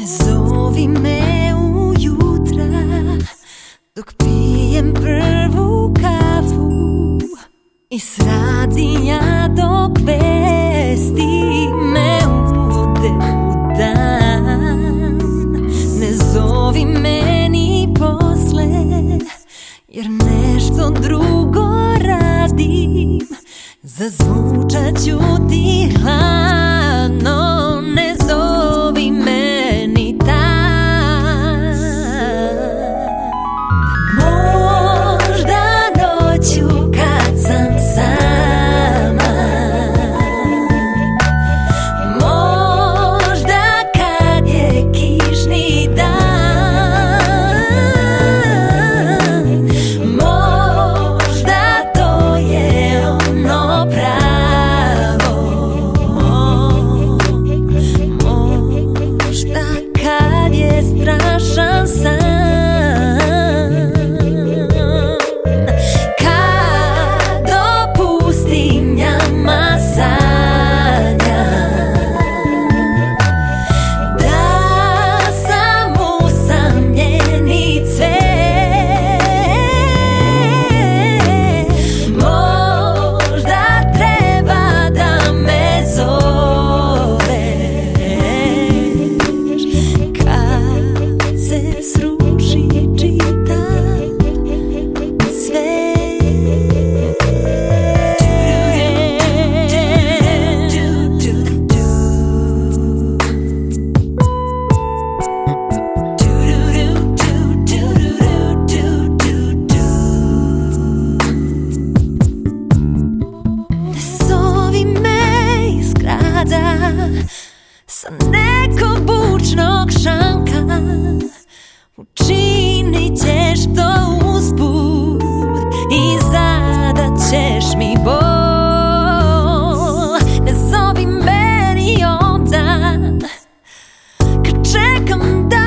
Ne zovi me ujutra dok pijem prvu kafu i s radija dok vesti me uvode u dan. Ne zovi me ni posle jer nešto drugo radim. Zazvučat ću ti hladno, ne zovi me ni tad. Možda noću kad sam sama, možda kad je kišni dan, možda to je ono pravo, možda kad je strašan san. Sa nekog bučnog šanka učinit ćeš to usput i zadat ćeš mi bol. Ne zovi me ni onda kad čekam da